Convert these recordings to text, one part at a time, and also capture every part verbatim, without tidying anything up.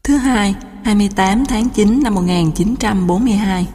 Thứ hai, hai mươi tám tháng chín năm một nghìn chín trăm bốn mươi hai.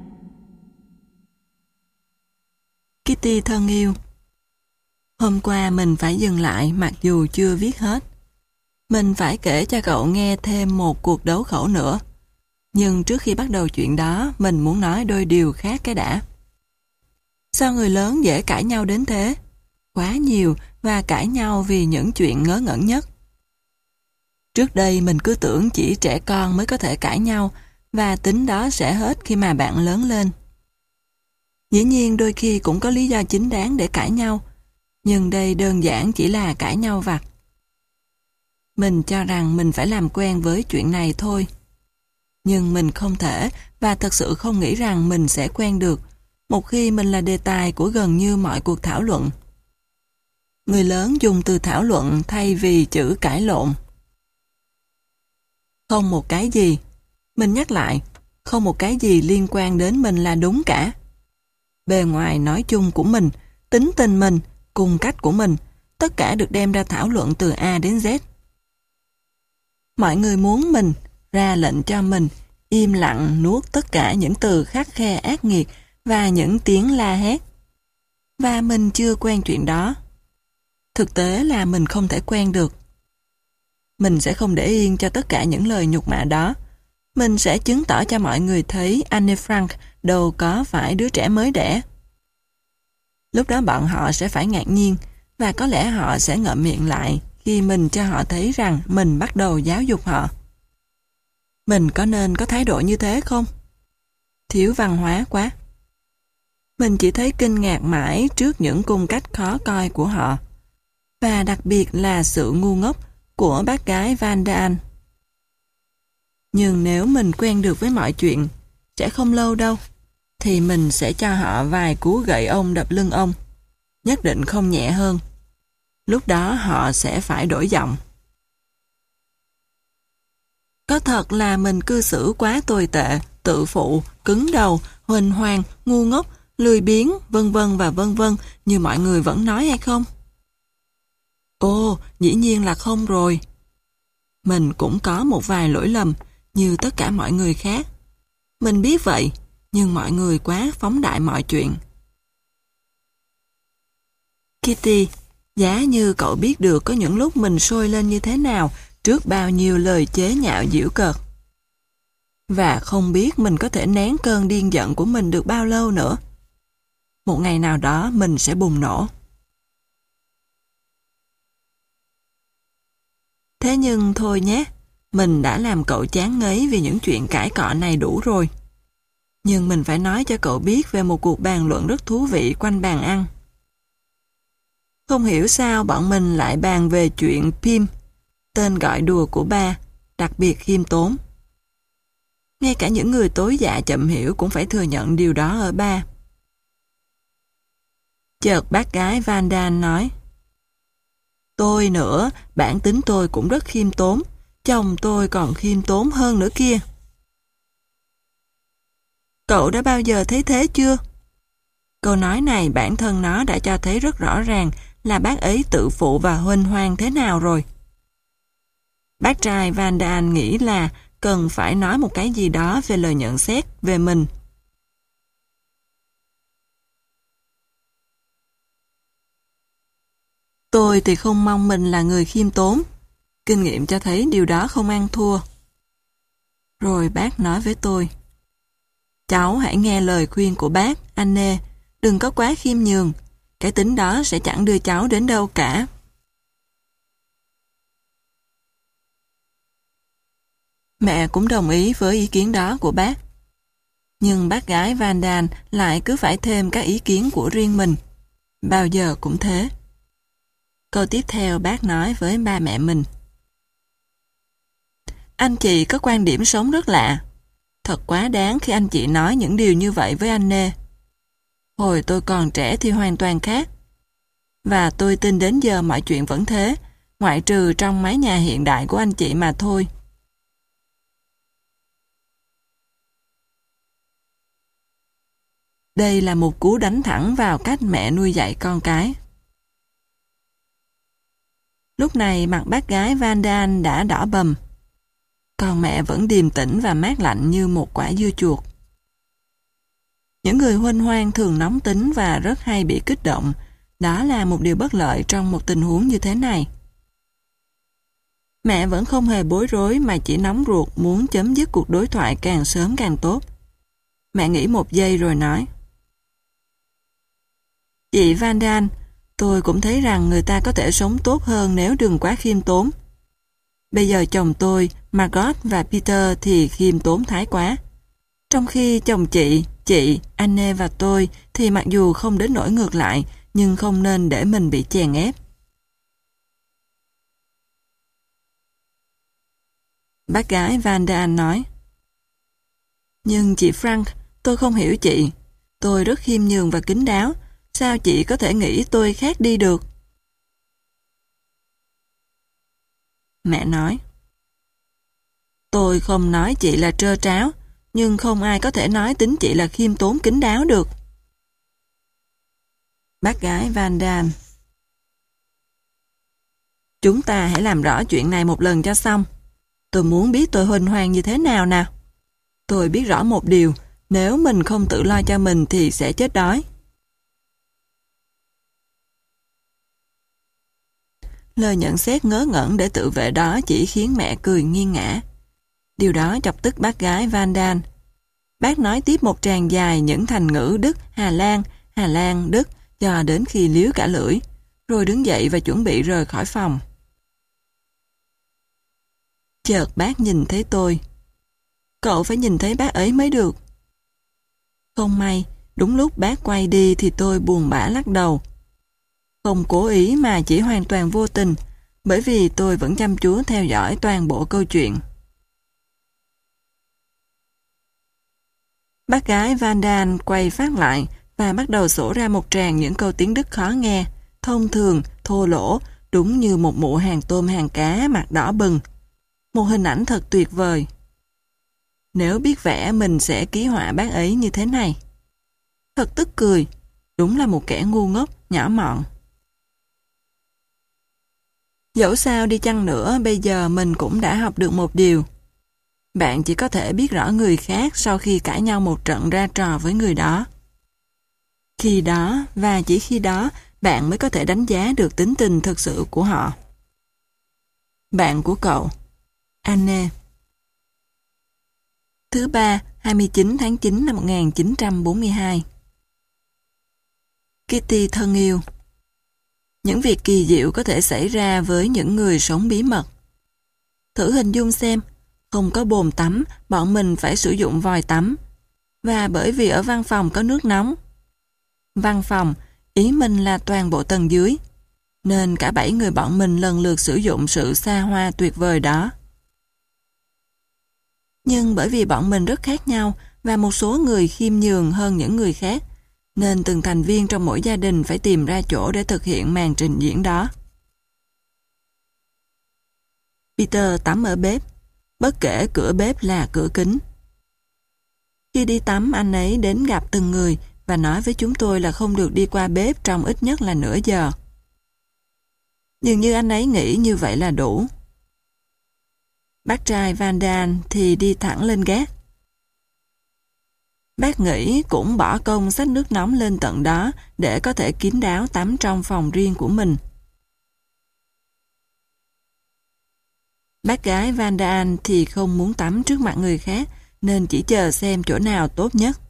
Kitty thân yêu, hôm qua mình phải dừng lại mặc dù chưa viết hết. Mình phải kể cho cậu nghe thêm một cuộc đấu khẩu nữa. Nhưng trước khi bắt đầu chuyện đó, mình muốn nói đôi điều khác cái đã. Sao người lớn dễ cãi nhau đến thế? Quá nhiều và cãi nhau vì những chuyện ngớ ngẩn nhất. Trước đây mình cứ tưởng chỉ trẻ con mới có thể cãi nhau và tính đó sẽ hết khi mà bạn lớn lên. Dĩ nhiên đôi khi cũng có lý do chính đáng để cãi nhau, nhưng đây đơn giản chỉ là cãi nhau vặt. Mình cho rằng mình phải làm quen với chuyện này thôi. Nhưng mình không thể và thật sự không nghĩ rằng mình sẽ quen được một khi mình là đề tài của gần như mọi cuộc thảo luận. Người lớn dùng từ thảo luận thay vì chữ cãi lộn. Không một cái gì, mình nhắc lại, không một cái gì liên quan đến mình là đúng cả. Bề ngoài nói chung của mình, tính tình mình, cung cách của mình, tất cả được đem ra thảo luận từ A đến Z. Mọi người muốn mình, ra lệnh cho mình, im lặng nuốt tất cả những từ khắt khe ác nghiệt và những tiếng la hét. Và mình chưa quen chuyện đó. Thực tế là mình không thể quen được. Mình sẽ không để yên cho tất cả những lời nhục mạ đó. Mình sẽ chứng tỏ cho mọi người thấy Anne Frank đâu có phải đứa trẻ mới đẻ. Lúc đó bọn họ sẽ phải ngạc nhiên và có lẽ họ sẽ ngậm miệng lại khi mình cho họ thấy rằng mình bắt đầu giáo dục họ. Mình có nên có thái độ như thế không? Thiếu văn hóa quá. Mình chỉ thấy kinh ngạc mãi trước những cung cách khó coi của họ. Và đặc biệt là sự ngu ngốc của bác gái Van Daan. Nhưng nếu mình quen được với mọi chuyện, sẽ không lâu đâu, thì mình sẽ cho họ vài cú gậy ông đập lưng ông. Nhất định không nhẹ hơn. Lúc đó họ sẽ phải đổi giọng. Có thật là mình cư xử quá tồi tệ, tự phụ, cứng đầu, huỳnh hoang, ngu ngốc, lười biếng, vân vân và vân vân như mọi người vẫn nói hay không? Ồ, dĩ nhiên là không rồi. Mình cũng có một vài lỗi lầm như tất cả mọi người khác. Mình biết vậy, nhưng mọi người quá phóng đại mọi chuyện. Kitty, giá như cậu biết được có những lúc mình sôi lên như thế nào trước bao nhiêu lời chế nhạo giễu cợt. Và không biết mình có thể nén cơn điên giận của mình được bao lâu nữa. Một ngày nào đó mình sẽ bùng nổ. Thế nhưng thôi nhé, mình đã làm cậu chán ngấy vì những chuyện cãi cọ này đủ rồi. Nhưng mình phải nói cho cậu biết về một cuộc bàn luận rất thú vị quanh bàn ăn. Không hiểu sao bọn mình lại bàn về chuyện Pim, tên gọi đùa của ba, đặc biệt khiêm tốn. Ngay cả những người tối dạ chậm hiểu cũng phải thừa nhận điều đó ở ba. Chợt bác gái Van Daan nói: Tôi nữa, bản tính tôi cũng rất khiêm tốn, chồng tôi còn khiêm tốn hơn nữa kia. Cậu đã bao giờ thấy thế chưa? Câu nói này bản thân nó đã cho thấy rất rõ ràng là bác ấy tự phụ và huênh hoang thế nào rồi. Bác trai Van Daan nghĩ là cần phải nói một cái gì đó về lời nhận xét về mình. Tôi thì không mong mình là người khiêm tốn. Kinh nghiệm cho thấy điều đó không ăn thua. Rồi bác nói với tôi: Cháu hãy nghe lời khuyên của bác, Anne, đừng có quá khiêm nhường. Cái tính đó sẽ chẳng đưa cháu đến đâu cả. Mẹ cũng đồng ý với ý kiến đó của bác. Nhưng bác gái Van Daan lại cứ phải thêm các ý kiến của riêng mình. Bao giờ cũng thế. Câu tiếp theo bác nói với ba mẹ mình: Anh chị có quan điểm sống rất lạ. Thật quá đáng khi anh chị nói những điều như vậy với Anne. Hồi tôi còn trẻ thì hoàn toàn khác. Và tôi tin đến giờ mọi chuyện vẫn thế, ngoại trừ trong mái nhà hiện đại của anh chị mà thôi. Đây là một cú đánh thẳng vào cách mẹ nuôi dạy con cái. Lúc này mặt bác gái Van Daan đã đỏ bầm. còn mẹ vẫn điềm tĩnh và mát lạnh như một quả dưa chuột. Những người huênh hoang thường nóng tính và rất hay bị kích động. Đó là một điều bất lợi trong một tình huống như thế này. Mẹ vẫn không hề bối rối mà chỉ nóng ruột muốn chấm dứt cuộc đối thoại càng sớm càng tốt. Mẹ nghĩ một giây rồi nói: "Chị Van Daan, tôi cũng thấy rằng người ta có thể sống tốt hơn nếu đừng quá khiêm tốn. Bây giờ chồng tôi, Margot và Peter thì khiêm tốn thái quá. Trong khi chồng chị, chị, Anne và tôi thì mặc dù không đến nỗi ngược lại, nhưng không nên để mình bị chèn ép." Bác gái Van Daan nói: "Nhưng chị Frank, tôi không hiểu chị. Tôi rất khiêm nhường và kín đáo. Sao chị có thể nghĩ tôi khác đi được?" Mẹ nói: "Tôi không nói chị là trơ tráo, nhưng không ai có thể nói tính chị là khiêm tốn kín đáo được." Bác gái Van Daan: "Chúng ta hãy làm rõ chuyện này một lần cho xong. Tôi muốn biết tôi huênh hoang như thế nào nào. Tôi biết rõ một điều, nếu mình không tự lo cho mình thì sẽ chết đói." Lời nhận xét ngớ ngẩn để tự vệ đó chỉ khiến mẹ cười nghiêng ngã. Điều đó chọc tức bác gái Van Daan. Bác nói tiếp một tràng dài những thành ngữ Đức, Hà Lan, Hà Lan, Đức cho đến khi líu cả lưỡi, rồi đứng dậy và chuẩn bị rời khỏi phòng. Chợt bác nhìn thấy tôi. Cậu phải nhìn thấy bác ấy mới được. Không may, đúng lúc bác quay đi thì tôi buồn bã lắc đầu. Không cố ý mà chỉ hoàn toàn vô tình, bởi vì tôi vẫn chăm chú theo dõi toàn bộ câu chuyện. Bác gái Van Daan quay phát lại và bắt đầu sổ ra một tràng những câu tiếng Đức khó nghe, thông thường, thô lỗ, đúng như một mụ hàng tôm hàng cá mặt đỏ bừng. Một hình ảnh thật tuyệt vời. Nếu biết vẽ mình sẽ ký họa bác ấy như thế này. Thật tức cười, đúng là một kẻ ngu ngốc, nhỏ mọn. Dẫu sao đi chăng nữa, bây giờ mình cũng đã học được một điều. Bạn chỉ có thể biết rõ người khác sau khi cãi nhau một trận ra trò với người đó. Khi đó, và chỉ khi đó, bạn mới có thể đánh giá được tính tình thực sự của họ. Bạn của cậu, Anne. Thứ ba, hai mươi chín tháng chín năm một nghìn chín trăm bốn mươi hai. Kitty thân yêu. Những việc kỳ diệu có thể xảy ra với những người sống bí mật. Thử hình dung xem, không có bồn tắm, bọn mình phải sử dụng vòi tắm. Và bởi vì ở văn phòng có nước nóng. Văn phòng, ý mình là toàn bộ tầng dưới. Nên cả bảy người bọn mình lần lượt sử dụng sự xa hoa tuyệt vời đó. Nhưng bởi vì bọn mình rất khác nhau và một số người khiêm nhường hơn những người khác, nên từng thành viên trong mỗi gia đình phải tìm ra chỗ để thực hiện màn trình diễn đó. Peter tắm ở bếp, bất kể cửa bếp là cửa kính. Khi đi tắm, anh ấy đến gặp từng người và nói với chúng tôi là không được đi qua bếp trong ít nhất là nửa giờ. Dường như anh ấy nghĩ như vậy là đủ. Bác trai Van Daan thì đi thẳng lên gác. Bác nghĩ cũng bỏ công xách nước nóng lên tận đó để có thể kín đáo tắm trong phòng riêng của mình. Bác gái Van Daan thì không muốn tắm trước mặt người khác nên chỉ chờ xem chỗ nào tốt nhất.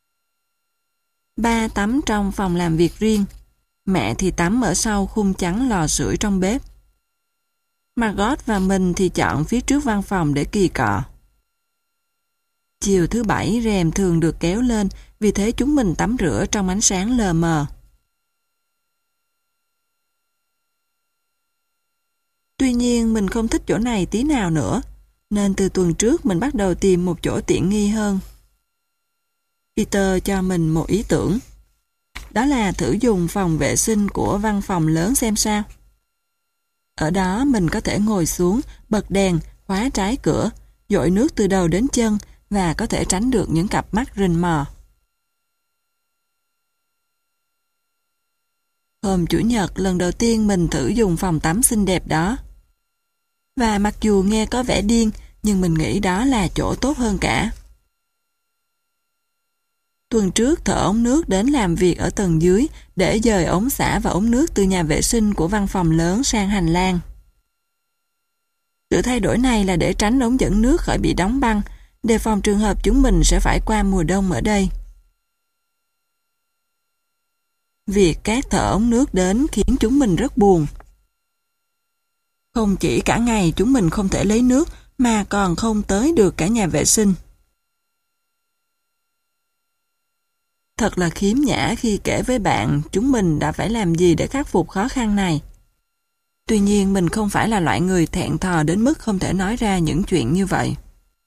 Ba tắm trong phòng làm việc riêng, mẹ thì tắm ở sau khung chắn lò sưởi trong bếp. Margot và mình thì chọn phía trước văn phòng để kỳ cọ. Chiều thứ bảy rèm thường được kéo lên, vì thế chúng mình tắm rửa trong ánh sáng lờ mờ. Tuy nhiên mình không thích chỗ này tí nào nữa, nên từ tuần trước mình bắt đầu tìm một chỗ tiện nghi hơn. Peter cho mình một ý tưởng. Đó là thử dùng phòng vệ sinh của văn phòng lớn xem sao. Ở đó mình có thể ngồi xuống, bật đèn, khóa trái cửa, dội nước từ đầu đến chân và có thể tránh được những cặp mắt rình mò. Hôm Chủ nhật lần đầu tiên mình thử dùng phòng tắm xinh đẹp đó. Và mặc dù nghe có vẻ điên, nhưng mình nghĩ đó là chỗ tốt hơn cả. Tuần trước thợ ống nước đến làm việc ở tầng dưới để dời ống xả và ống nước từ nhà vệ sinh của văn phòng lớn sang hành lang. Sự thay đổi này là để tránh ống dẫn nước khỏi bị đóng băng, đề phòng trường hợp chúng mình sẽ phải qua mùa đông ở đây. Việc các thợ ống nước đến khiến chúng mình rất buồn. Không chỉ cả ngày chúng mình không thể lấy nước, mà còn không tới được cả nhà vệ sinh. Thật là khiếm nhã khi kể với bạn chúng mình đã phải làm gì để khắc phục khó khăn này. Tuy nhiên mình không phải là loại người thẹn thò đến mức không thể nói ra những chuyện như vậy.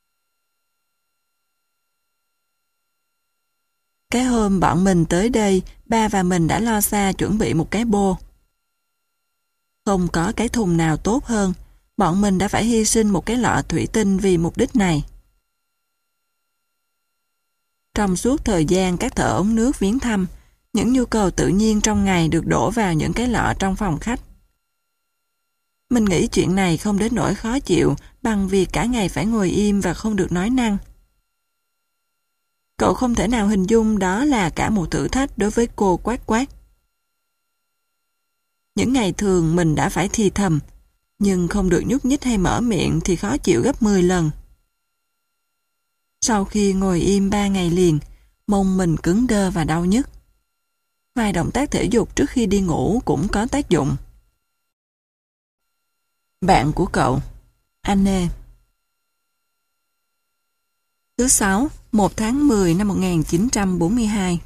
Cái hôm bọn mình tới đây, ba và mình đã lo xa chuẩn bị một cái bô. Không có cái thùng nào tốt hơn, bọn mình đã phải hy sinh một cái lọ thủy tinh vì mục đích này. Trong suốt thời gian các thợ ống nước viếng thăm, những nhu cầu tự nhiên trong ngày được đổ vào những cái lọ trong phòng khách. Mình nghĩ chuyện này không đến nỗi khó chịu bằng việc cả ngày phải ngồi im và không được nói năng. Cậu không thể nào hình dung đó là cả một thử thách đối với cô Quát Quát. Những ngày thường mình đã phải thì thầm, nhưng không được nhúc nhích hay mở miệng thì khó chịu gấp mười lần. Sau khi ngồi im ba ngày liền, mông mình cứng đơ và đau nhức. Vài động tác thể dục trước khi đi ngủ cũng có tác dụng. Bạn của cậu, Anne. Thứ sáu, một tháng mười năm một nghìn chín trăm bốn mươi hai.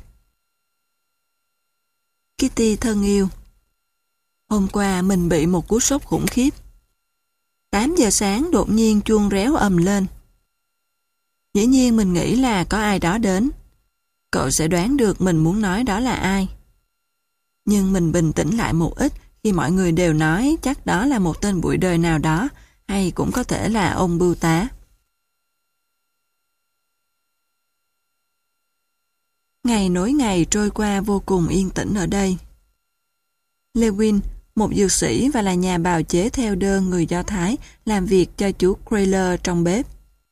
Kitty thân yêu, hôm qua mình bị một cú sốc khủng khiếp. tám giờ sáng đột nhiên chuông réo ầm lên. Dĩ nhiên mình nghĩ là có ai đó đến. Cậu sẽ đoán được mình muốn nói đó là ai. Nhưng mình bình tĩnh lại một ít khi mọi người đều nói chắc đó là một tên bụi đời nào đó, hay cũng có thể là ông bưu tá. Ngày nối ngày trôi qua vô cùng yên tĩnh ở đây. Lewin, một dược sĩ và là nhà bào chế theo đơn người Do Thái, làm việc cho chú Crayler trong bếp.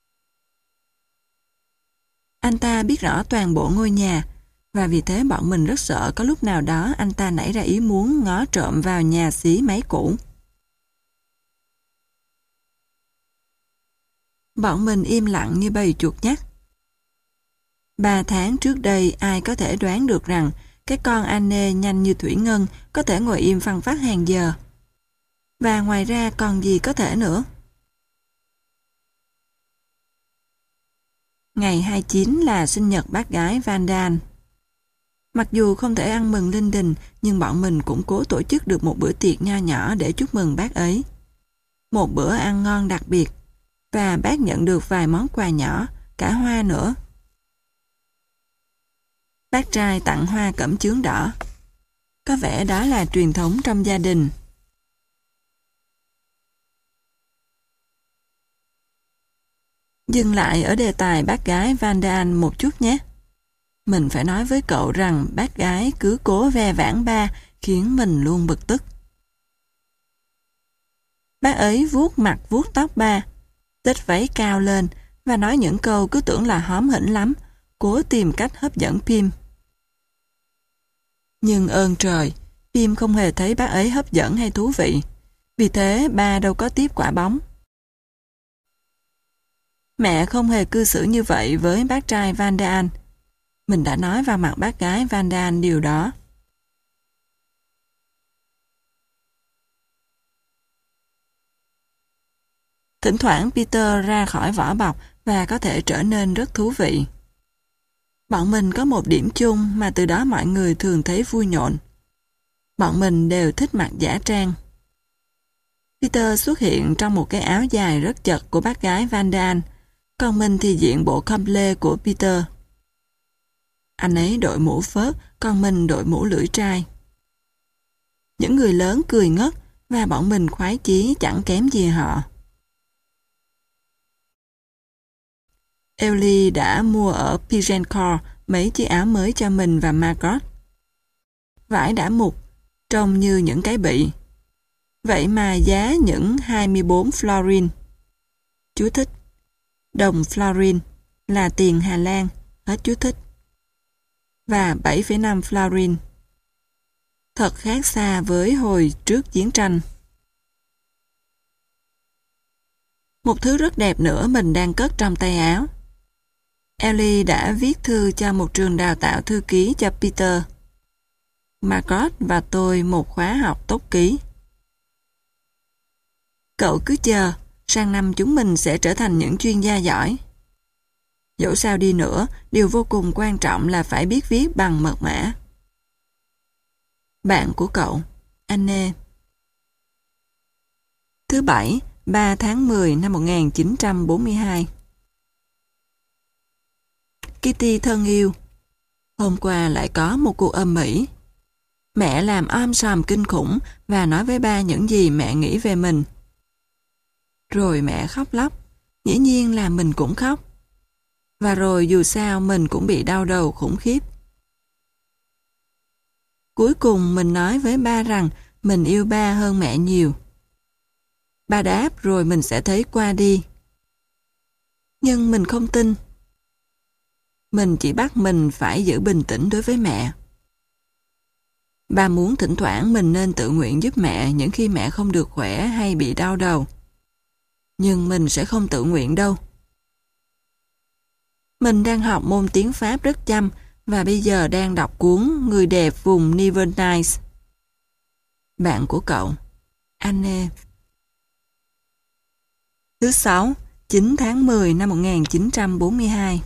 Anh ta biết rõ toàn bộ ngôi nhà, và vì thế bọn mình rất sợ có lúc nào đó anh ta nảy ra ý muốn ngó trộm vào nhà xí máy cũ. Bọn mình im lặng như bầy chuột nhắt. Ba tháng trước đây ai có thể đoán được rằng cái con Anne nhanh như thủy ngân có thể ngồi im phăng phắc hàng giờ. Và ngoài ra còn gì có thể nữa. Ngày hai mươi chín là sinh nhật bác gái Van Dan. Mặc dù không thể ăn mừng linh đình, nhưng bọn mình cũng cố tổ chức được một bữa tiệc nho nhỏ để chúc mừng bác ấy. Một bữa ăn ngon đặc biệt, và bác nhận được vài món quà nhỏ, cả hoa nữa. Bác trai tặng hoa cẩm chướng đỏ. Có vẻ đó là truyền thống trong gia đình. Dừng lại ở đề tài bác gái Van Dan một chút nhé. Mình phải nói với cậu rằng bác gái cứ cố ve vãn ba khiến mình luôn bực tức. Bác ấy vuốt mặt vuốt tóc ba, xếch váy cao lên và nói những câu cứ tưởng là hóm hỉnh lắm, cố tìm cách hấp dẫn Pim. Nhưng ơn trời, Pim không hề thấy bác ấy hấp dẫn hay thú vị. Vì thế ba đâu có tiếp quả bóng. Mẹ không hề cư xử như vậy với bác trai Van Dan. Mình đã nói vào mặt bác gái Van Dan điều đó. Thỉnh thoảng Peter ra khỏi vỏ bọc và có thể trở nên rất thú vị. Bọn mình có một điểm chung mà từ đó mọi người thường thấy vui nhộn. Bọn mình đều thích mặc giả trang. Peter xuất hiện trong một cái áo dài rất chật của bác gái Van Dan, còn mình thì diện bộ comble của Peter. Anh ấy đội mũ phớt, còn mình đội mũ lưỡi trai. Những người lớn cười ngất và bọn mình khoái chí chẳng kém gì họ. Ellie đã mua ở Pigeoncore mấy chiếc áo mới cho mình và Margot. Vải đã mục, trông như những cái bị. Vậy mà giá những hai mươi bốn florin. Chú thích, đồng florin là tiền Hà Lan, hết chú thích. Và bảy phẩy năm florin. Thật khác xa với hồi trước chiến tranh. Một thứ rất đẹp nữa mình đang cất trong tay áo. Ellie đã viết thư cho một trường đào tạo thư ký cho Peter. Margot và tôi một khóa học tốc ký. Cậu cứ chờ, sang năm chúng mình sẽ trở thành những chuyên gia giỏi. Dẫu sao đi nữa, điều vô cùng quan trọng là phải biết viết bằng mật mã. Bạn của cậu, Anne. Thứ Bảy, ba tháng mười năm một nghìn chín trăm bốn mươi hai. Kitty thân yêu, hôm qua lại có một cuộc âm ĩ. Mẹ làm om sòm kinh khủng và nói với ba những gì mẹ nghĩ về mình. Rồi mẹ khóc lóc, dĩ nhiên là mình cũng khóc. Và rồi dù sao mình cũng bị đau đầu khủng khiếp. Cuối cùng mình nói với ba rằng mình yêu ba hơn mẹ nhiều. Ba đáp rồi mình sẽ thấy qua đi. Nhưng mình không tin. Mình chỉ bắt mình phải giữ bình tĩnh đối với mẹ. Ba muốn thỉnh thoảng mình nên tự nguyện giúp mẹ những khi mẹ không được khỏe hay bị đau đầu. Nhưng mình sẽ không tự nguyện đâu. Mình đang học môn tiếng Pháp rất chăm và bây giờ đang đọc cuốn Người đẹp vùng Nivernais. Bạn của cậu, Anne. Thứ Sáu, chín tháng mười năm một nghìn chín trăm bốn mươi hai.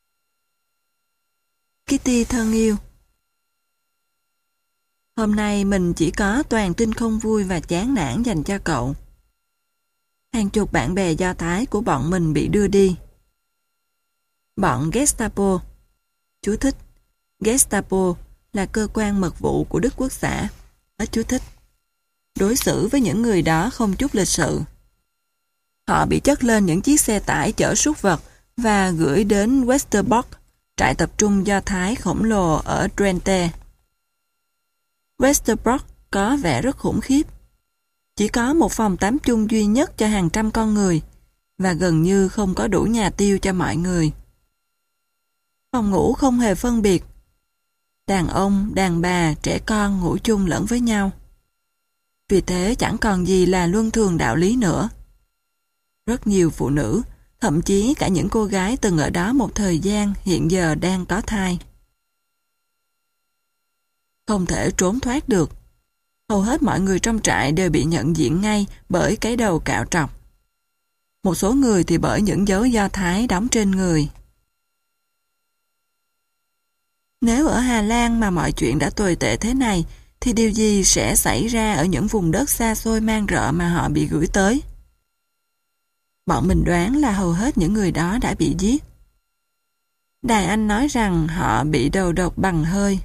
Kitty thân yêu, hôm nay mình chỉ có toàn tin không vui và chán nản dành cho cậu. Hàng chục bạn bè Do Thái của bọn mình bị đưa đi. Bọn Gestapo. Chú thích. Gestapo là cơ quan mật vụ của Đức Quốc xã. Hết chú thích. Đối xử với những người đó không chút lịch sự. Họ bị chất lên những chiếc xe tải chở súc vật và gửi đến Westerbork, trại tập trung Do Thái khổng lồ ở Drenthe. Westerbork có vẻ rất khủng khiếp. Chỉ có một phòng tắm chung duy nhất cho hàng trăm con người và gần như không có đủ nhà tiêu cho mọi người. Phòng ngủ không hề phân biệt. Đàn ông, đàn bà, trẻ con ngủ chung lẫn với nhau. Vì thế chẳng còn gì là luân thường đạo lý nữa. Rất nhiều phụ nữ, thậm chí cả những cô gái từng ở đó một thời gian hiện giờ đang có thai. Không thể trốn thoát được. Hầu hết mọi người trong trại đều bị nhận diện ngay bởi cái đầu cạo trọc. Một số người thì bởi những dấu Do Thái đóng trên người. Nếu ở Hà Lan mà mọi chuyện đã tồi tệ thế này, thì điều gì sẽ xảy ra ở những vùng đất xa xôi man rợ mà họ bị gửi tới? Bọn mình đoán là hầu hết những người đó đã bị giết. Đài Anh nói rằng họ bị đầu độc bằng hơi.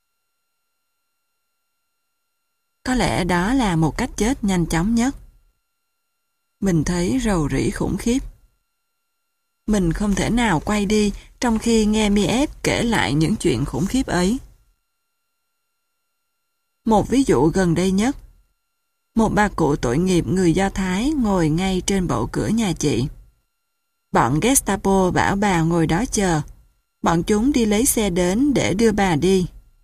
Có lẽ đó là một cách chết nhanh chóng nhất. Mình thấy rầu rĩ khủng khiếp. Mình không thể nào quay đi trong khi nghe Miep kể lại những chuyện khủng khiếp ấy. Một ví dụ gần đây nhất. Một bà cụ tội nghiệp người Do Thái ngồi ngay trên bậu cửa nhà chị. Bọn Gestapo bảo bà ngồi đó chờ. Bọn chúng đi lấy xe đến để đưa bà đi.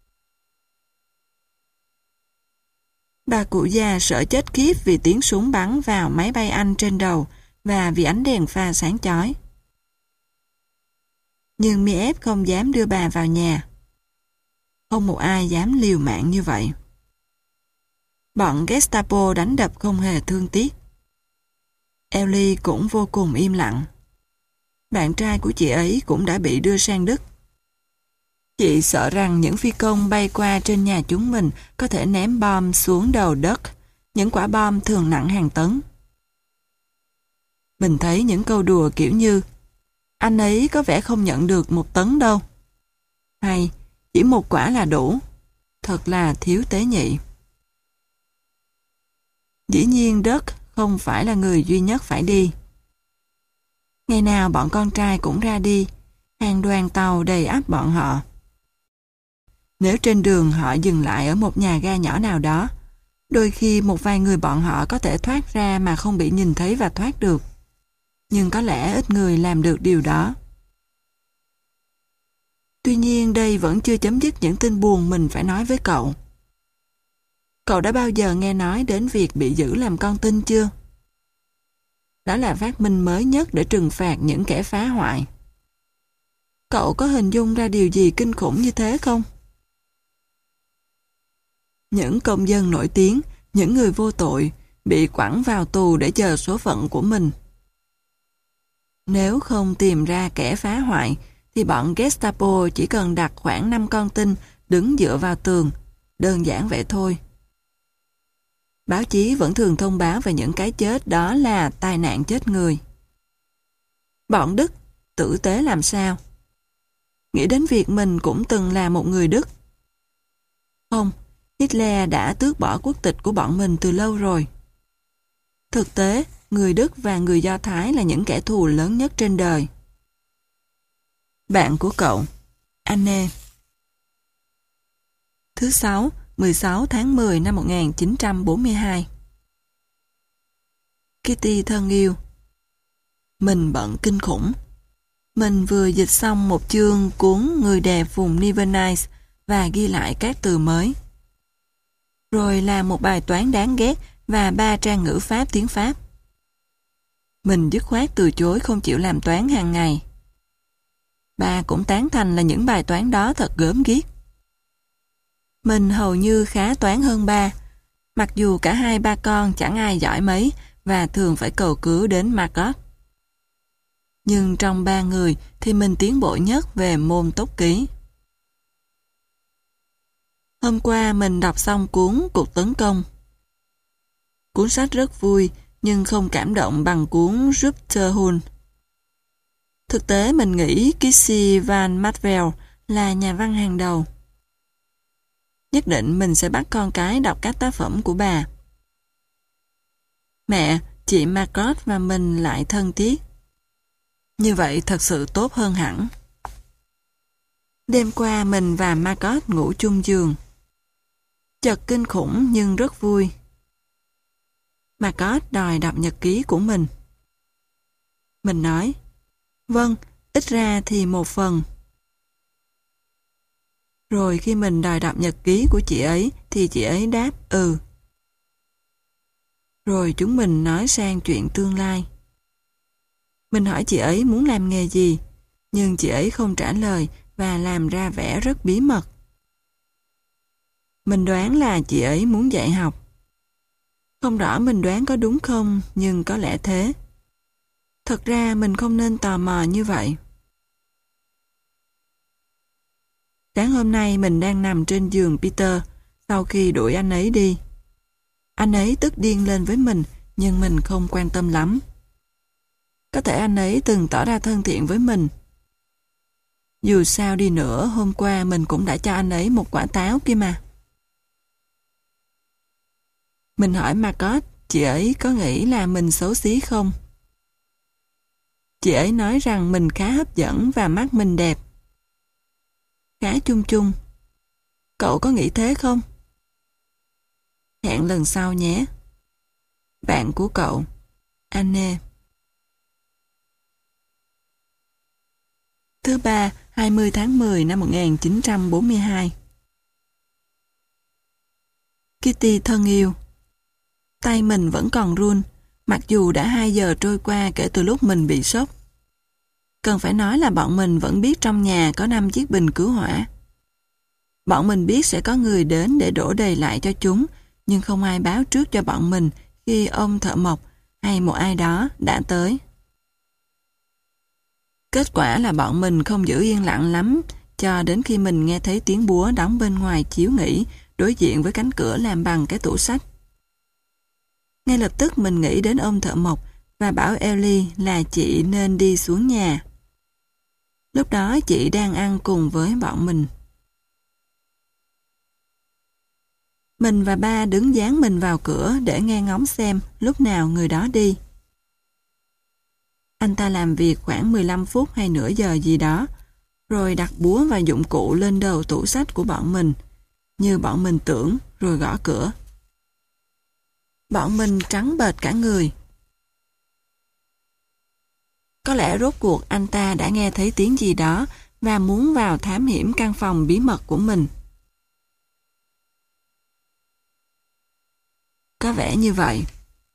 Bà cụ già sợ chết khiếp vì tiếng súng bắn vào máy bay Anh trên đầu và vì ánh đèn pha sáng chói. Nhưng Miep không dám đưa bà vào nhà. Không một ai dám liều mạng như vậy. Bọn Gestapo đánh đập không hề thương tiếc. Ellie cũng vô cùng im lặng. Bạn trai của chị ấy cũng đã bị đưa sang Đức. Chị sợ rằng những phi công bay qua trên nhà chúng mình có thể ném bom xuống đầu đất, những quả bom thường nặng hàng tấn. Mình thấy những câu đùa kiểu như anh ấy có vẻ không nhận được một tấn đâu. Hay chỉ một quả là đủ. Thật là thiếu tế nhị. Dĩ nhiên Đất không phải là người duy nhất phải đi. Ngày nào bọn con trai cũng ra đi, hàng đoàn tàu đầy ắp bọn họ. Nếu trên đường họ dừng lại ở một nhà ga nhỏ nào đó, đôi khi một vài người bọn họ có thể thoát ra mà không bị nhìn thấy và thoát được. nhưng có lẽ ít người làm được điều đó. Tuy nhiên đây vẫn chưa chấm dứt những tin buồn mình phải nói với cậu. Cậu đã bao giờ nghe nói đến việc bị giữ làm con tin chưa? Đó là phát minh mới nhất để trừng phạt những kẻ phá hoại. Cậu có hình dung ra điều gì kinh khủng như thế không? Những công dân nổi tiếng, những người vô tội, bị quẳng vào tù để chờ số phận của mình. Nếu không tìm ra kẻ phá hoại, thì bọn Gestapo chỉ cần đặt khoảng năm con tin đứng dựa vào tường. Đơn giản vậy thôi. Báo chí vẫn thường thông báo về những cái chết đó là tai nạn chết người. Bọn Đức, tử tế làm sao? Nghĩ đến việc mình cũng từng là một người Đức. Không, Hitler đã tước bỏ quốc tịch của bọn mình từ lâu rồi. Thực tế, người Đức và người Do Thái là những kẻ thù lớn nhất trên đời. Bạn của cậu, Anne. Thứ sáu, mười sáu tháng mười năm một nghìn chín trăm bốn mươi hai. Kitty thân yêu. Mình bận kinh khủng. Mình vừa dịch xong một chương cuốn Người đẹp vùng Nivernais và ghi lại các từ mới. Rồi làm một bài toán đáng ghét và ba trang ngữ pháp tiếng Pháp. Mình dứt khoát từ chối không chịu làm toán hàng ngày. Ba cũng tán thành là những bài toán đó thật gớm ghiếc. Mình hầu như khá toán hơn ba, mặc dù cả hai ba con chẳng ai giỏi mấy và thường phải cầu cứu đến Margot. Nhưng trong ba người thì mình tiến bộ nhất về môn tốc ký. Hôm qua mình đọc xong cuốn Cuộc tấn công. Cuốn sách rất vui nhưng không cảm động bằng cuốn Rupterhund. Thực tế mình nghĩ Kissy Van Matvel là nhà văn hàng đầu. Nhất định mình sẽ bắt con cái đọc các tác phẩm của bà. Mẹ, chị Margot và mình lại thân thiết. Như vậy thật sự tốt hơn hẳn. Đêm qua mình và Margot ngủ chung giường. Chợt kinh khủng nhưng rất vui. Margot đòi đọc nhật ký của mình. Mình nói, vâng, ít ra thì một phần. Rồi khi mình đòi đọc nhật ký của chị ấy thì chị ấy đáp ừ. Rồi chúng mình nói sang chuyện tương lai. Mình hỏi chị ấy muốn làm nghề gì, nhưng chị ấy không trả lời và làm ra vẻ rất bí mật. Mình đoán là chị ấy muốn dạy học. Không rõ mình đoán có đúng không, nhưng có lẽ thế. Thật ra mình không nên tò mò như vậy. Sáng hôm nay mình đang nằm trên giường Peter sau khi đuổi anh ấy đi. Anh ấy tức điên lên với mình, nhưng mình không quan tâm lắm. Có thể anh ấy từng tỏ ra thân thiện với mình. Dù sao đi nữa, hôm qua mình cũng đã cho anh ấy một quả táo kia mà. Mình hỏi Margot, chị ấy có nghĩ là mình xấu xí không? Chị ấy nói rằng mình khá hấp dẫn và mắt mình đẹp. Khá chung chung. Cậu có nghĩ thế không? Hẹn lần sau nhé. Bạn của cậu, Anne. Thứ ba, hai mươi tháng mười năm một nghìn chín trăm bốn mươi hai. Kitty thân yêu. Tay mình vẫn còn run, mặc dù đã hai giờ trôi qua kể từ lúc mình bị sốc. Cần phải nói là bọn mình vẫn biết trong nhà có năm chiếc bình cứu hỏa. Bọn mình biết sẽ có người đến để đổ đầy lại cho chúng, nhưng không ai báo trước cho bọn mình khi ông thợ mộc hay một ai đó đã tới. Kết quả là bọn mình không giữ yên lặng lắm cho đến khi mình nghe thấy tiếng búa đóng bên ngoài chiếu nghỉ đối diện với cánh cửa làm bằng cái tủ sách. Ngay lập tức mình nghĩ đến ông thợ mộc và bảo Ellie là chị nên đi xuống nhà. Lúc đó chị đang ăn cùng với bọn mình. Mình và ba đứng dán mình vào cửa để nghe ngóng xem lúc nào người đó đi. Anh ta làm việc khoảng mười lăm phút hay nửa giờ gì đó, rồi đặt búa và dụng cụ lên đầu tủ sách của bọn mình, như bọn mình tưởng, rồi gõ cửa. Bọn mình trắng bệch cả người. Có lẽ rốt cuộc anh ta đã nghe thấy tiếng gì đó và muốn vào thám hiểm căn phòng bí mật của mình. Có vẻ như vậy.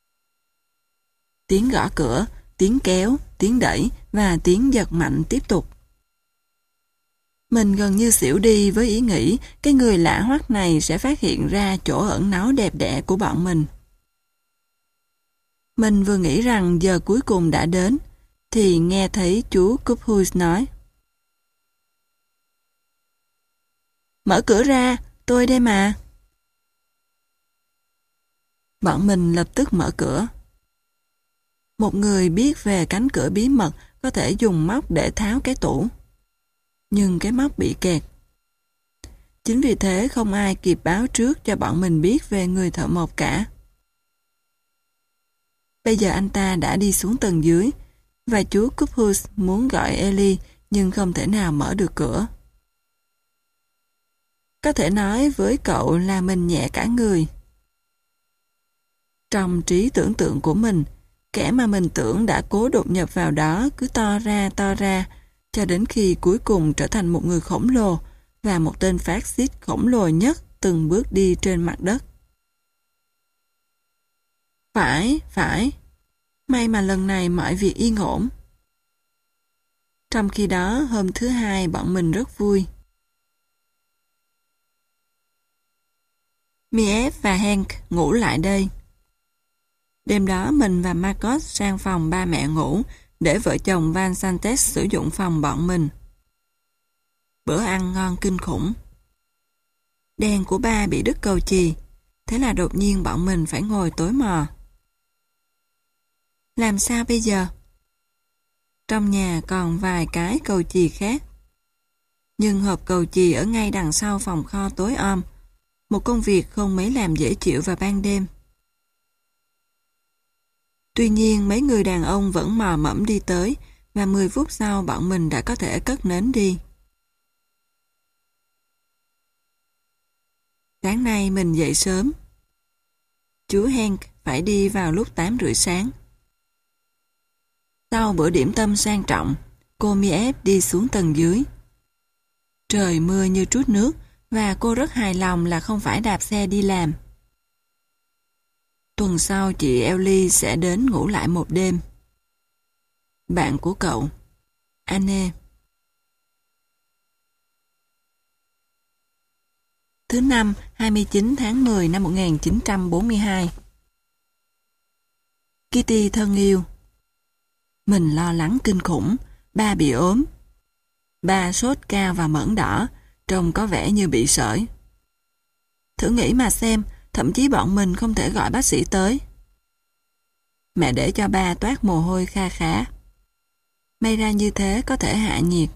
Tiếng gõ cửa, tiếng kéo, tiếng đẩy và tiếng giật mạnh tiếp tục. Mình gần như xỉu đi với ý nghĩ cái người lạ hoắc này sẽ phát hiện ra chỗ ẩn náu đẹp đẽ của bọn mình. Mình vừa nghĩ rằng giờ cuối cùng đã đến, thì nghe thấy chú Cuphouse nói: "Mở cửa ra, tôi đây mà." Bọn mình lập tức mở cửa. Một người biết về cánh cửa bí mật có thể dùng móc để tháo cái tủ. Nhưng cái móc bị kẹt. Chính vì thế không ai kịp báo trước cho bọn mình biết về người thợ mộc cả. Bây giờ anh ta đã đi xuống tầng dưới, và chú Cuphouse muốn gọi Ellie nhưng không thể nào mở được cửa. Có thể nói với cậu là mình nhẹ cả người. Trong trí tưởng tượng của mình, kẻ mà mình tưởng đã cố đột nhập vào đó cứ to ra to ra, cho đến khi cuối cùng trở thành một người khổng lồ và một tên phát xít khổng lồ nhất từng bước đi trên mặt đất. Phải, phải. May mà lần này mọi việc yên ổn. Trong khi đó, hôm thứ hai bọn mình rất vui. Miep và Hank ngủ lại đây. Đêm đó mình và Marcos sang phòng ba mẹ ngủ để vợ chồng Van Santes sử dụng phòng bọn mình. Bữa ăn ngon kinh khủng. Đèn của ba bị đứt cầu chì, thế là đột nhiên bọn mình phải ngồi tối mò. Làm sao bây giờ? Trong nhà còn vài cái cầu chì khác. Nhưng hộp cầu chì ở ngay đằng sau phòng kho tối om, một công việc không mấy làm dễ chịu vào ban đêm. Tuy nhiên mấy người đàn ông vẫn mò mẫm đi tới, và mười phút sau bọn mình đã có thể cất nến đi. Sáng nay mình dậy sớm. Chú Hank phải đi vào lúc tám rưỡi sáng. Sau bữa điểm tâm sang trọng, cô Miep đi xuống tầng dưới. Trời mưa như trút nước và cô rất hài lòng là không phải đạp xe đi làm. Tuần sau chị Ellie sẽ đến ngủ lại một đêm. Bạn của cậu, Anne. Thứ năm, hai mươi chín tháng mười năm một nghìn chín trăm bốn mươi hai. Kitty thân yêu. Mình lo lắng kinh khủng, ba bị ốm. Ba sốt cao và mẩn đỏ, trông có vẻ như bị sởi. Thử nghĩ mà xem, thậm chí bọn mình không thể gọi bác sĩ tới. Mẹ để cho ba toát mồ hôi kha khá. May ra như thế có thể hạ nhiệt.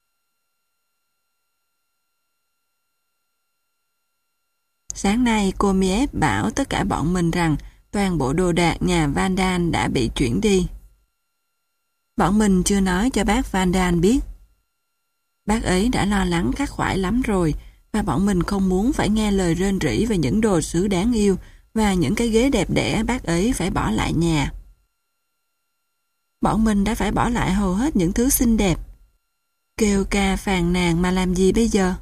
Sáng nay cô Miep bảo tất cả bọn mình rằng toàn bộ đồ đạc nhà Van Daan đã bị chuyển đi. Bọn mình chưa nói cho bác Van Daan biết. Bác ấy đã lo lắng khắc khoải lắm rồi, và bọn mình không muốn phải nghe lời rên rỉ về những đồ sứ đáng yêu và những cái ghế đẹp đẽ bác ấy phải bỏ lại nhà. Bọn mình đã phải bỏ lại hầu hết những thứ xinh đẹp. Kêu ca phàn nàn mà làm gì bây giờ?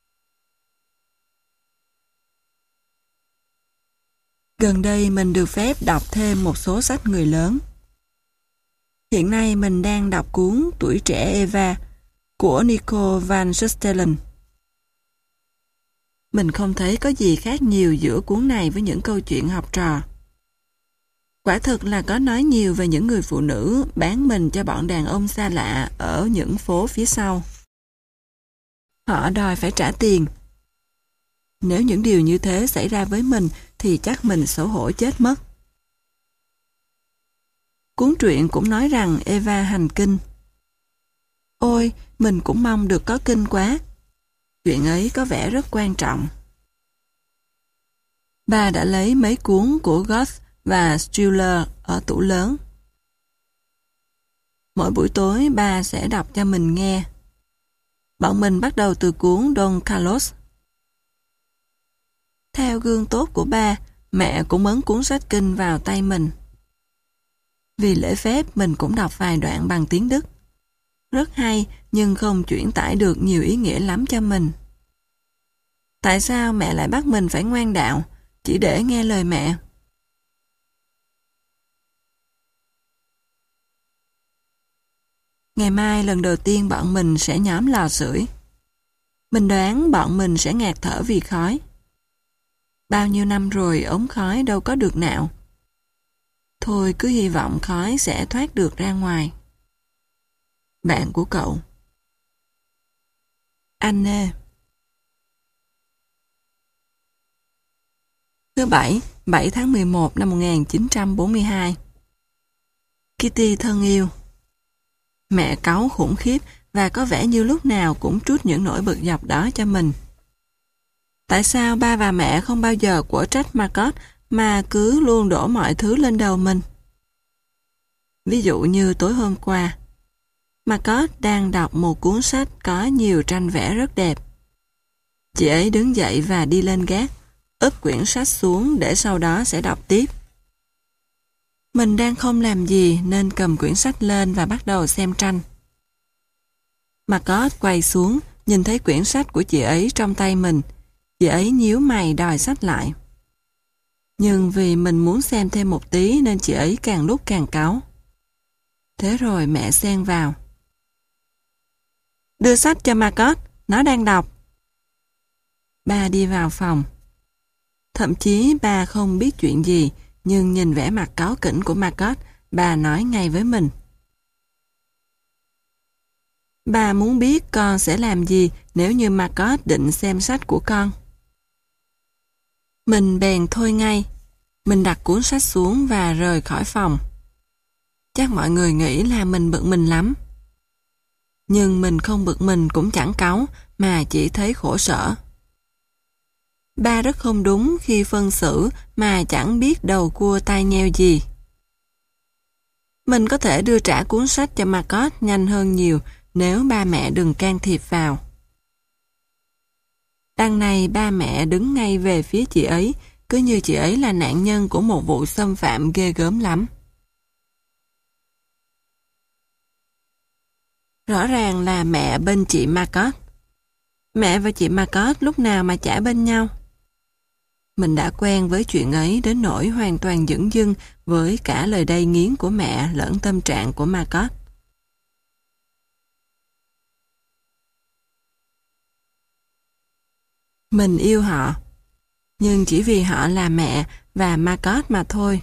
Gần đây mình được phép đọc thêm một số sách người lớn. Hiện nay mình đang đọc cuốn Tuổi trẻ Eva của Nico van Sustelen. Mình không thấy có gì khác nhiều giữa cuốn này với những câu chuyện học trò. Quả thực là có nói nhiều về những người phụ nữ bán mình cho bọn đàn ông xa lạ ở những phố phía sau. Họ đòi phải trả tiền. Nếu những điều như thế xảy ra với mình thì chắc mình xấu hổ chết mất. Cuốn truyện cũng nói rằng Eva hành kinh. Ôi, mình cũng mong được có kinh quá. Chuyện ấy có vẻ rất quan trọng. Ba đã lấy mấy cuốn của Goethe và Schiller ở tủ lớn. Mỗi buổi tối ba sẽ đọc cho mình nghe. Bọn mình bắt đầu từ cuốn Don Carlos. Theo gương tốt của ba, mẹ cũng ấn cuốn sách kinh vào tay mình. Vì lễ phép mình cũng đọc vài đoạn bằng tiếng Đức. Rất hay nhưng không chuyển tải được nhiều ý nghĩa lắm cho mình. Tại sao mẹ lại bắt mình phải ngoan đạo, chỉ để nghe lời mẹ? Ngày mai lần đầu tiên bọn mình sẽ nhóm lò sưởi. Mình đoán bọn mình sẽ ngạt thở vì khói. Bao nhiêu năm rồi ống khói đâu có được nạo. Thôi cứ hy vọng khói sẽ thoát được ra ngoài. Bạn của cậu. Anne. Thứ Bảy, bảy tháng mười một năm một nghìn chín trăm bốn mươi hai. Kitty thân yêu. Mẹ cáu khủng khiếp và có vẻ như lúc nào cũng trút những nỗi bực dọc đó cho mình. Tại sao ba và mẹ không bao giờ quở trách Margot mà cứ luôn đổ mọi thứ lên đầu mình? Ví dụ như tối hôm qua, Margot đang đọc một cuốn sách có nhiều tranh vẽ rất đẹp. Chị ấy đứng dậy và đi lên gác, úp quyển sách xuống để sau đó sẽ đọc tiếp. Mình đang không làm gì nên cầm quyển sách lên và bắt đầu xem tranh. Margot quay xuống, nhìn thấy quyển sách của chị ấy trong tay mình. Chị ấy nhíu mày đòi sách lại. Nhưng vì mình muốn xem thêm một tí nên chị ấy càng lúc càng cáu. Thế rồi mẹ xen vào. Đưa sách cho Margot, nó đang đọc. Ba đi vào phòng. Thậm chí ba không biết chuyện gì, nhưng nhìn vẻ mặt cáu kỉnh của Margot, bà nói ngay với mình. Ba muốn biết con sẽ làm gì nếu như Margot định xem sách của con. Mình bèn thôi ngay. Mình đặt cuốn sách xuống và rời khỏi phòng. Chắc mọi người nghĩ là mình bực mình lắm. Nhưng mình không bực mình cũng chẳng cáu, mà chỉ thấy khổ sở. Ba rất không đúng khi phân xử mà chẳng biết đầu cua tai nheo gì. Mình có thể đưa trả cuốn sách cho Margot nhanh hơn nhiều nếu ba mẹ đừng can thiệp vào. Đằng này ba mẹ đứng ngay về phía chị ấy, cứ như chị ấy là nạn nhân của một vụ xâm phạm ghê gớm lắm. Rõ ràng là mẹ bên chị Margot. Mẹ và chị Margot lúc nào mà chả bên nhau. Mình đã quen với chuyện ấy đến nỗi hoàn toàn dửng dưng với cả lời đay nghiến của mẹ lẫn tâm trạng của Margot. Mình yêu họ, nhưng chỉ vì họ là mẹ và Margot mà thôi.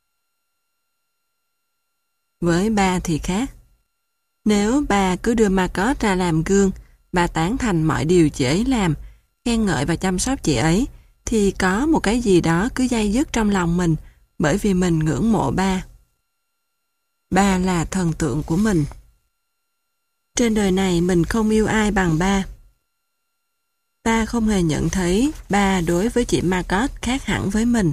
Với ba thì khác. Nếu ba cứ đưa Margot ra làm gương, ba tán thành mọi điều chị ấy làm, khen ngợi và chăm sóc chị ấy, thì có một cái gì đó cứ day dứt trong lòng mình, bởi vì mình ngưỡng mộ ba. Ba là thần tượng của mình. Trên đời này mình không yêu ai bằng ba. Ta không hề nhận thấy ba đối với chị Margot khác hẳn với mình.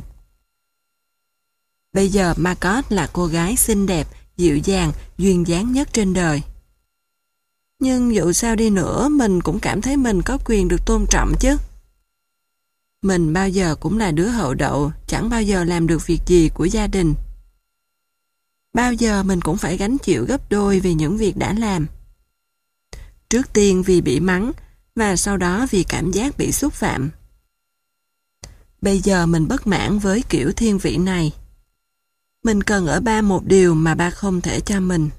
Bây giờ Margot là cô gái xinh đẹp, dịu dàng, duyên dáng nhất trên đời. Nhưng dù sao đi nữa, mình cũng cảm thấy mình có quyền được tôn trọng chứ. Mình bao giờ cũng là đứa hậu đậu, chẳng bao giờ làm được việc gì của gia đình. Bao giờ mình cũng phải gánh chịu gấp đôi vì những việc đã làm. Trước tiên vì bị mắng, và sau đó vì cảm giác bị xúc phạm. Bây giờ mình bất mãn với kiểu thiên vị này. Mình cần ở ba một điều mà ba không thể cho mình.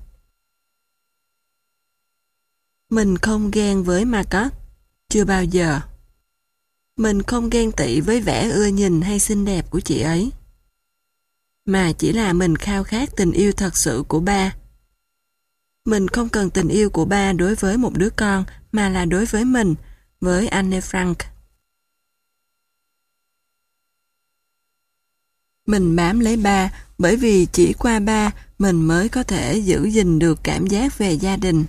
Mình không ghen với Margot, chưa bao giờ. Mình không ghen tị với vẻ ưa nhìn hay xinh đẹp của chị ấy. Mà chỉ là mình khao khát tình yêu thật sự của ba. Mình không cần tình yêu của ba đối với một đứa con, mà là đối với mình, với Anne Frank. Mình bám lấy ba bởi vì chỉ qua ba mình mới có thể giữ gìn được cảm giác về gia đình.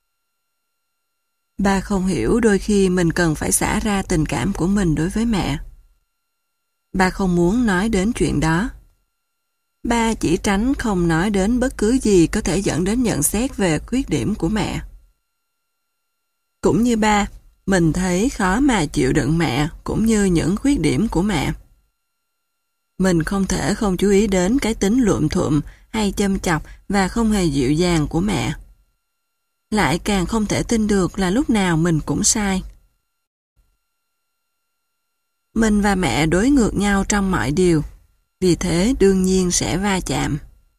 Ba không hiểu đôi khi mình cần phải xả ra tình cảm của mình đối với mẹ. Ba không muốn nói đến chuyện đó. Ba chỉ tránh không nói đến bất cứ gì có thể dẫn đến nhận xét về khuyết điểm của mẹ. Cũng như ba, mình thấy khó mà chịu đựng mẹ cũng như những khuyết điểm của mẹ. Mình không thể không chú ý đến cái tính luộm thuộm hay châm chọc và không hề dịu dàng của mẹ. Lại càng không thể tin được là lúc nào mình cũng sai. Mình và mẹ đối ngược nhau trong mọi điều, vì thế đương nhiên sẽ va chạm.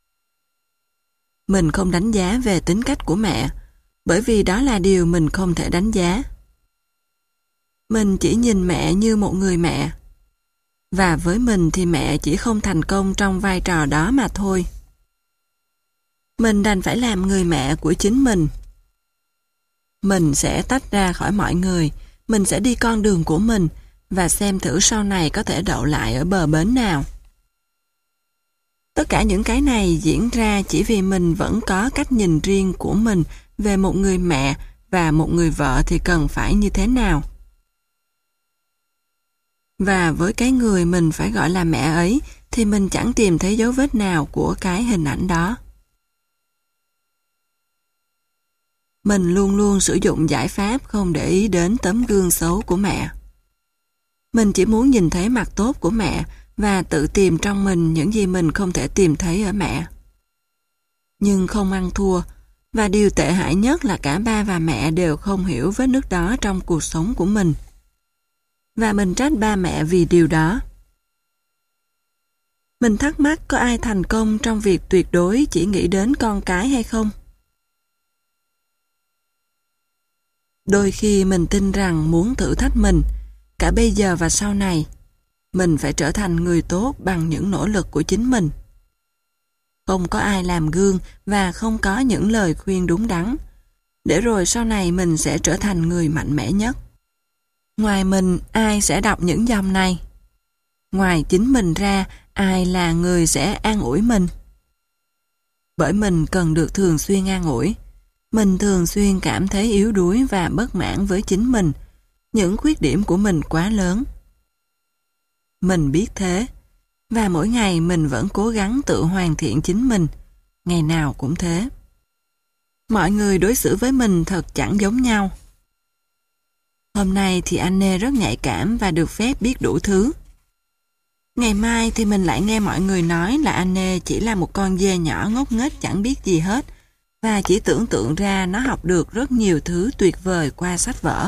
Mình không đánh giá về tính cách của mẹ, bởi vì đó là điều mình không thể đánh giá. Mình chỉ nhìn mẹ như một người mẹ, và với mình thì mẹ chỉ không thành công trong vai trò đó mà thôi. Mình đành phải làm người mẹ của chính mình. Mình sẽ tách ra khỏi mọi người, mình sẽ đi con đường của mình và xem thử sau này có thể đậu lại ở bờ bến nào. Tất cả những cái này diễn ra chỉ vì mình vẫn có cách nhìn riêng của mình về một người mẹ và một người vợ thì cần phải như thế nào. Và với cái người mình phải gọi là mẹ ấy thì mình chẳng tìm thấy dấu vết nào của cái hình ảnh đó. Mình luôn luôn sử dụng giải pháp không để ý đến tấm gương xấu của mẹ. Mình chỉ muốn nhìn thấy mặt tốt của mẹ và tự tìm trong mình những gì mình không thể tìm thấy ở mẹ. Nhưng không ăn thua, và điều tệ hại nhất là cả ba và mẹ đều không hiểu vết nứt đó trong cuộc sống của mình. Và mình trách ba mẹ vì điều đó. Mình thắc mắc có ai thành công trong việc tuyệt đối chỉ nghĩ đến con cái hay không? Đôi khi mình tin rằng muốn thử thách mình, cả bây giờ và sau này, mình phải trở thành người tốt bằng những nỗ lực của chính mình. Không có ai làm gương và không có những lời khuyên đúng đắn, để rồi sau này mình sẽ trở thành người mạnh mẽ nhất. Ngoài mình, ai sẽ đọc những dòng này? Ngoài chính mình ra, ai là người sẽ an ủi mình? Bởi mình cần được thường xuyên an ủi. Mình thường xuyên cảm thấy yếu đuối và bất mãn với chính mình. Những khuyết điểm của mình quá lớn. Mình biết thế. Và mỗi ngày mình vẫn cố gắng tự hoàn thiện chính mình. Ngày nào cũng thế. Mọi người đối xử với mình thật chẳng giống nhau. Hôm nay thì Anne rất nhạy cảm và được phép biết đủ thứ. Ngày mai thì mình lại nghe mọi người nói là Anne chỉ là một con dê nhỏ ngốc nghếch chẳng biết gì hết và chỉ tưởng tượng ra nó học được rất nhiều thứ tuyệt vời qua sách vở.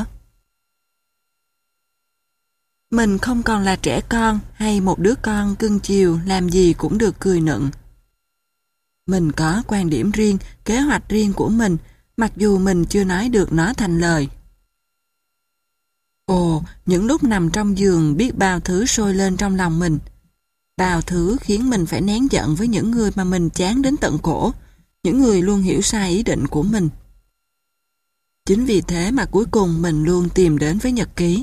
Mình không còn là trẻ con hay một đứa con cưng chiều làm gì cũng được cười nựng. Mình có quan điểm riêng, kế hoạch riêng của mình, mặc dù mình chưa nói được nó thành lời. Ồ, những lúc nằm trong giường biết bao thứ sôi lên trong lòng mình. Bao thứ khiến mình phải nén giận với những người mà mình chán đến tận cổ, những người luôn hiểu sai ý định của mình. Chính vì thế mà cuối cùng mình luôn tìm đến với nhật ký.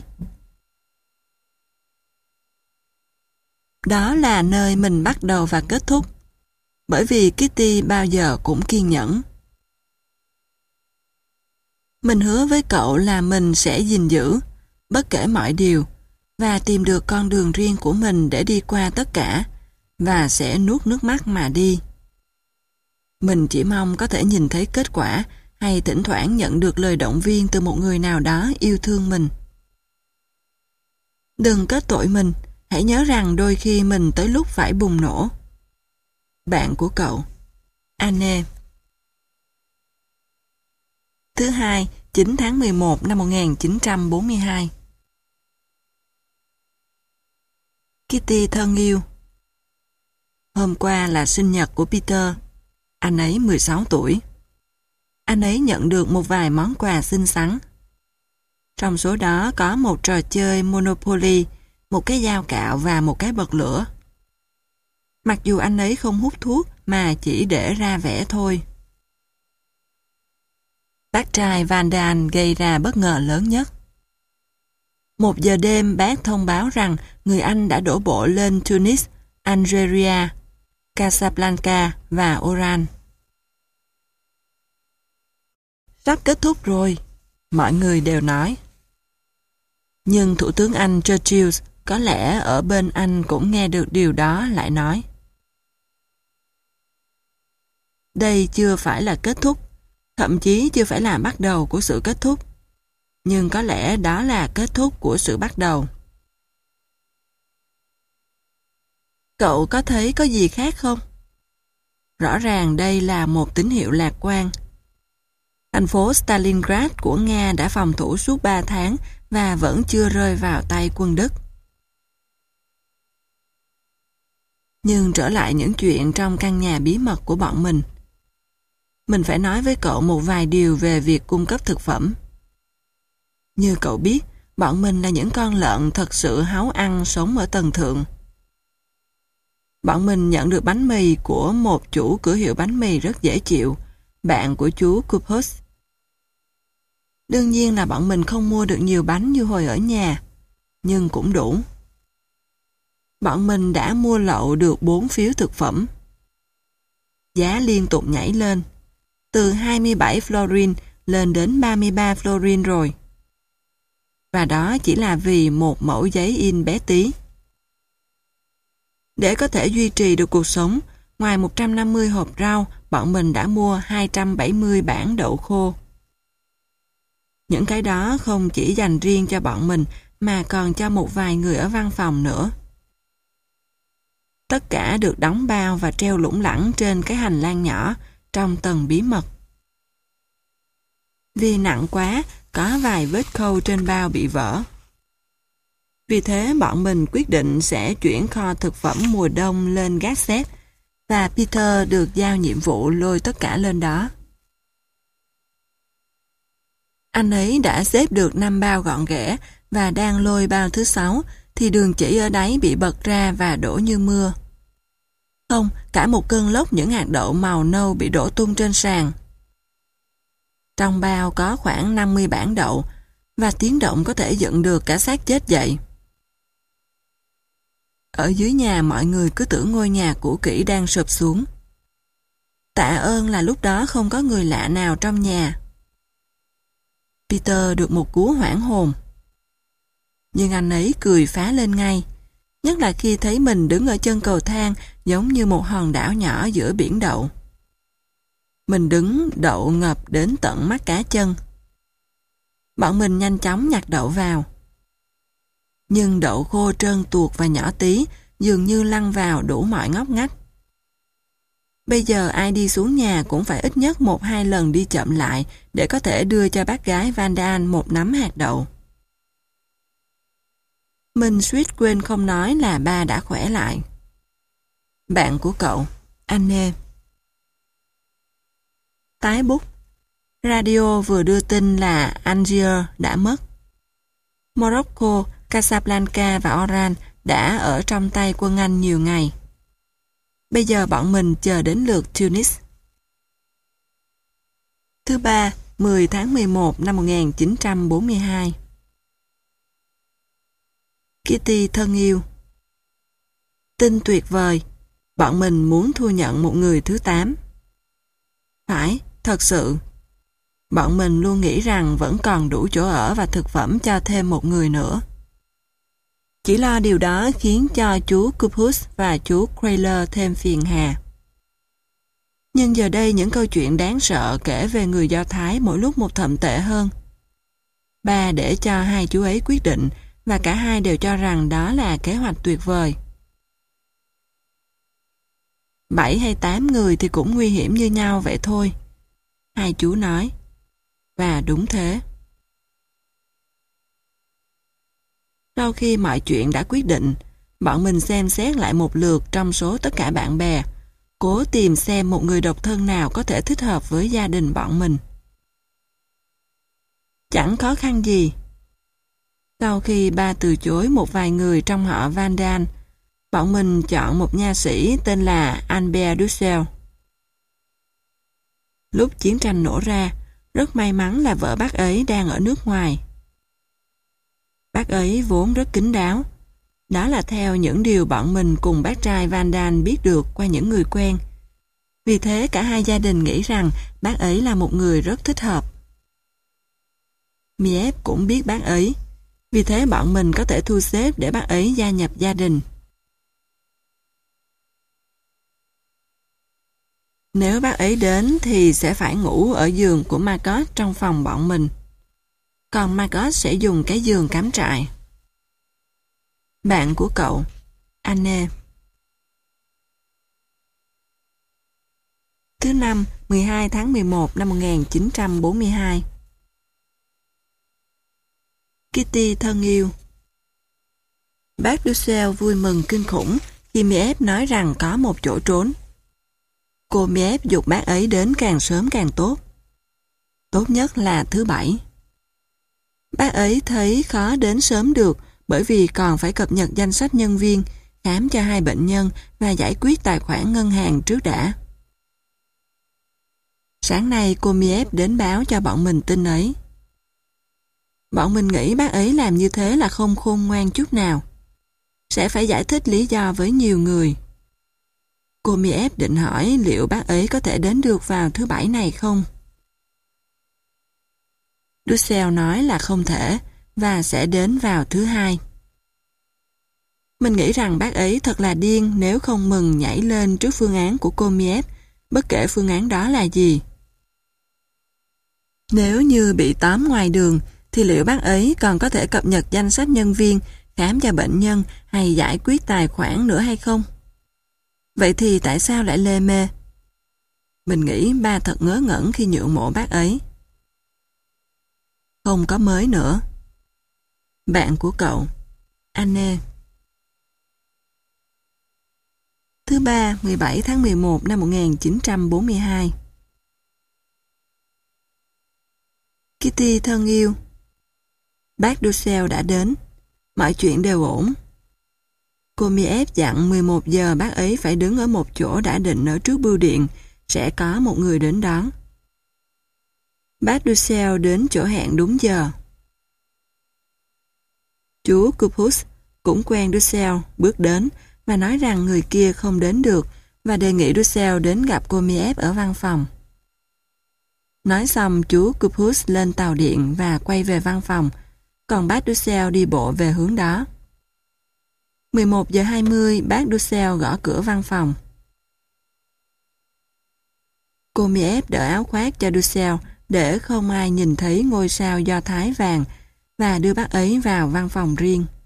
Đó là nơi mình bắt đầu và kết thúc, bởi vì Kitty bao giờ cũng kiên nhẫn. Mình hứa với cậu là mình sẽ gìn giữ, bất kể mọi điều, và tìm được con đường riêng của mình để đi qua tất cả, và sẽ nuốt nước mắt mà đi. Mình chỉ mong có thể nhìn thấy kết quả, hay thỉnh thoảng nhận được lời động viên từ một người nào đó yêu thương mình. Đừng kết tội mình, hãy nhớ rằng đôi khi mình tới lúc phải bùng nổ. Bạn của cậu, Anne. Thứ hai, chín tháng mười một năm một nghìn chín trăm bốn mươi hai. Kitty thân yêu. Hôm qua là sinh nhật của Peter. Anh ấy mười sáu tuổi. Anh ấy nhận được một vài món quà xinh xắn. Trong số đó có một trò chơi Monopoly, một cái dao cạo và một cái bật lửa. Mặc dù anh ấy không hút thuốc mà chỉ để ra vẻ thôi. Bác trai Van Daan gây ra bất ngờ lớn nhất. Một giờ đêm bác thông báo rằng người Anh đã đổ bộ lên Tunis, Algeria, Casablanca và Oran. Sắp kết thúc rồi, mọi người đều nói. Nhưng Thủ tướng Anh Churchill có lẽ ở bên Anh cũng nghe được điều đó lại nói. Đây chưa phải là kết thúc, thậm chí chưa phải là bắt đầu của sự kết thúc. Nhưng có lẽ đó là kết thúc của sự bắt đầu. Cậu có thấy có gì khác không? Rõ ràng đây là một tín hiệu lạc quan. Thành phố Stalingrad của Nga đã phòng thủ suốt ba tháng và vẫn chưa rơi vào tay quân Đức. Nhưng trở lại những chuyện trong căn nhà bí mật của bọn mình. Mình phải nói với cậu một vài điều về việc cung cấp thực phẩm. Như cậu biết, bọn mình là những con lợn thật sự háu ăn sống ở tầng thượng. Bọn mình nhận được bánh mì của một chủ cửa hiệu bánh mì rất dễ chịu, bạn của chú Kupus. Đương nhiên là bọn mình không mua được nhiều bánh như hồi ở nhà, nhưng cũng đủ. Bọn mình đã mua lậu được bốn phiếu thực phẩm. Giá liên tục nhảy lên, từ hai mươi bảy florin lên đến ba mươi ba florin rồi. Và đó chỉ là vì một mẫu giấy in bé tí. Để có thể duy trì được cuộc sống, ngoài một trăm năm mươi hộp rau, bọn mình đã mua hai trăm bảy mươi bảng đậu khô. Những cái đó không chỉ dành riêng cho bọn mình, mà còn cho một vài người ở văn phòng nữa. Tất cả được đóng bao và treo lủng lẳng trên cái hành lang nhỏ trong tầng bí mật. Vì nặng quá, có vài vết khâu trên bao bị vỡ. Vì thế bọn mình quyết định sẽ chuyển kho thực phẩm mùa đông lên gác xếp và Peter được giao nhiệm vụ lôi tất cả lên đó. Anh ấy đã xếp được năm bao gọn ghẽ và đang lôi bao thứ sáu thì đường chỉ ở đáy bị bật ra và đổ như mưa. Không, cả một cơn lốc những hạt đậu màu nâu bị đổ tung trên sàn. Trong bao có khoảng năm mươi bảng đậu và tiếng động có thể dựng được cả xác chết dậy. Ở dưới nhà mọi người cứ tưởng ngôi nhà cũ kỹ đang sụp xuống. Tạ ơn là lúc đó không có người lạ nào trong nhà. Peter được một cú hoảng hồn. Nhưng anh ấy cười phá lên ngay, nhất là khi thấy mình đứng ở chân cầu thang giống như một hòn đảo nhỏ giữa biển đậu. Mình đứng đậu ngập đến tận mắt cá chân. Bọn mình nhanh chóng nhặt đậu vào. Nhưng đậu khô trơn tuột và nhỏ tí dường như lăn vào đủ mọi ngóc ngách. Bây giờ ai đi xuống nhà cũng phải ít nhất một hai lần đi chậm lại để có thể đưa cho bác gái Vandaan một nắm hạt đậu. Mình suýt quên không nói là ba đã khỏe lại. Bạn của cậu, Anne. Tái bút. Radio vừa đưa tin là Algiers đã mất. Morocco, Casablanca và Oran đã ở trong tay quân Anh nhiều ngày. Bây giờ bọn mình chờ đến lượt Tunis. Thứ ba, mười tháng mười một năm một nghìn chín trăm bốn mươi hai. Kitty thân yêu. Tin tuyệt vời. Bọn mình muốn thu nhận một người thứ tám. Phải, thật sự. Bọn mình luôn nghĩ rằng vẫn còn đủ chỗ ở và thực phẩm cho thêm một người nữa. Chỉ lo điều đó khiến cho chú Kupus và chú Krayler thêm phiền hà. Nhưng giờ đây những câu chuyện đáng sợ kể về người Do Thái mỗi lúc một thậm tệ hơn. Ba để cho hai chú ấy quyết định và cả hai đều cho rằng đó là kế hoạch tuyệt vời. Bảy hay tám người thì cũng nguy hiểm như nhau vậy thôi. Hai chú nói. Và đúng thế. Sau khi mọi chuyện đã quyết định, bọn mình xem xét lại một lượt trong số tất cả bạn bè, cố tìm xem một người độc thân nào có thể thích hợp với gia đình bọn mình. Chẳng khó khăn gì. Sau khi ba từ chối một vài người trong họ Vandaan, bọn mình chọn một nha sĩ tên là Albert Dussel. Lúc chiến tranh nổ ra, rất may mắn là vợ bác ấy đang ở nước ngoài. Bác ấy vốn rất kín đáo. Đó là theo những điều bọn mình cùng bác trai Vandaan biết được qua những người quen. Vì thế cả hai gia đình nghĩ rằng bác ấy là một người rất thích hợp. Miep cũng biết bác ấy. Vì thế bọn mình có thể thu xếp để bác ấy gia nhập gia đình. Nếu bác ấy đến thì sẽ phải ngủ ở giường của Margot trong phòng bọn mình. Còn Margot sẽ dùng cái giường cắm trại. Bạn của cậu, Anne. Thứ năm, mười hai tháng mười một năm một nghìn chín trăm bốn mươi hai. Kitty thân yêu. Bác Dussel vui mừng kinh khủng khi Miep nói rằng có một chỗ trốn. Cô Miep giục bác ấy đến càng sớm càng tốt. Tốt nhất là thứ bảy. Bác ấy thấy khó đến sớm được bởi vì còn phải cập nhật danh sách nhân viên, khám cho hai bệnh nhân và giải quyết tài khoản ngân hàng trước đã. Sáng nay cô Miep đến báo cho bọn mình tin ấy. Bọn mình nghĩ bác ấy làm như thế là không khôn ngoan chút nào. Sẽ phải giải thích lý do với nhiều người. Cô Miep định hỏi liệu bác ấy có thể đến được vào thứ bảy này không? Dussel nói là không thể và sẽ đến vào thứ hai. Mình nghĩ rằng bác ấy thật là điên nếu không mừng nhảy lên trước phương án của cô Miep, bất kể phương án đó là gì. Nếu như bị tóm ngoài đường, thì liệu bác ấy còn có thể cập nhật danh sách nhân viên, khám cho bệnh nhân hay giải quyết tài khoản nữa hay không? Vậy thì tại sao lại lê mê? Mình nghĩ ba thật ngớ ngẩn khi nhượng mộ bác ấy. Không có mới nữa. Bạn của cậu, Anne. Thứ ba, mười bảy tháng mười một năm một nghìn chín trăm bốn mươi hai. Kitty thân yêu. Bác Dussel đã đến. Mọi chuyện đều ổn. Cô Miep dặn mười một giờ bác ấy phải đứng ở một chỗ đã định ở trước bưu điện, sẽ có một người đến đón. Bác Dussel đến chỗ hẹn đúng giờ. Chú Cupus cũng quen Dussel bước đến và nói rằng người kia không đến được và đề nghị Dussel đến gặp cô Miep ở văn phòng. Nói xong chú Cupus lên tàu điện và quay về văn phòng, còn bác Dussel đi bộ về hướng đó. mười một giờ hai mươi bác Dussel gõ cửa văn phòng. Cô Miep đỡ áo khoác cho Dussel để không ai nhìn thấy ngôi sao Do Thái vàng và đưa bác ấy vào văn phòng riêng.